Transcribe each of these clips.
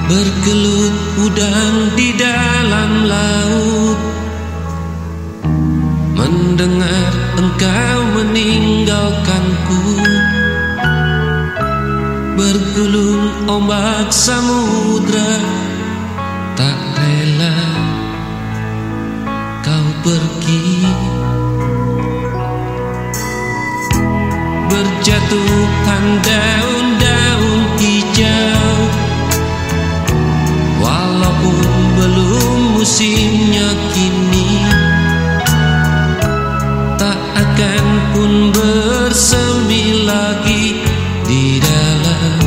bergelut udang di dalam laut. Mendengar engkau meninggalkanku, bergulung ombak samudra, tak rela kau pergi. Berjatuhan daun-daun hijau, walaupun belum musimnya kini, tak akan pun bersemi lagi di dalam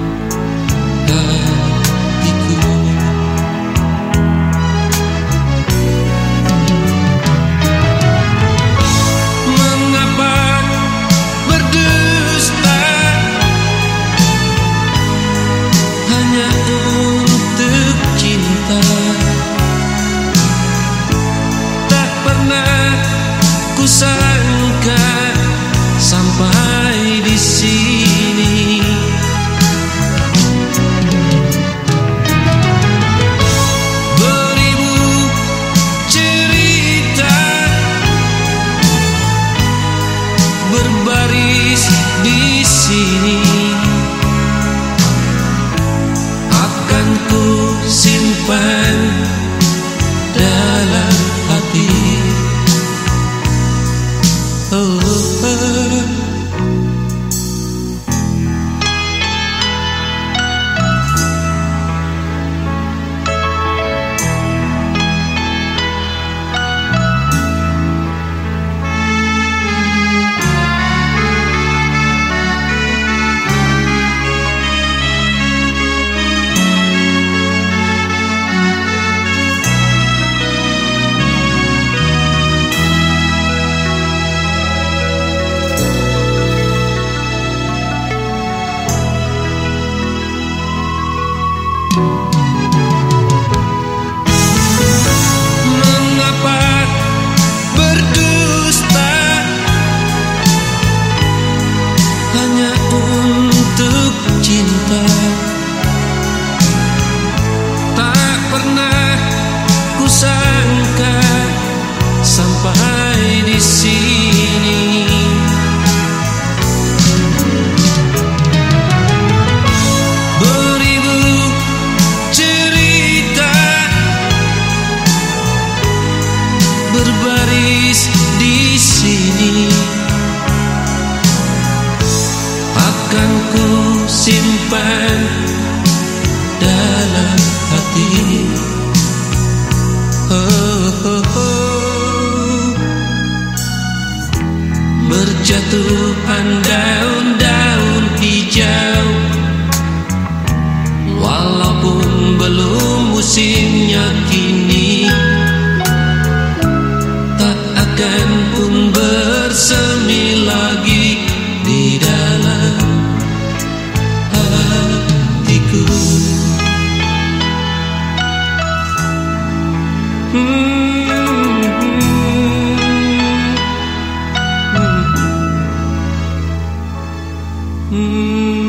hatiku. Mengapa berdusta hanya untuk cinta? Tak pernah kusangka sampai di sini. Beribu cerita berbaris di sini, akan ku simpan dalam hati. Untuk cinta tak pernah kusangka sampai di sini. Beribu cerita berbaris di sini, akan ku simpan dalam hati. Berjatuhan daun-daun hijau, walaupun belum musimnya kini, tak akan pun bersemi lagi di dalam hatiku. Mm-hmm.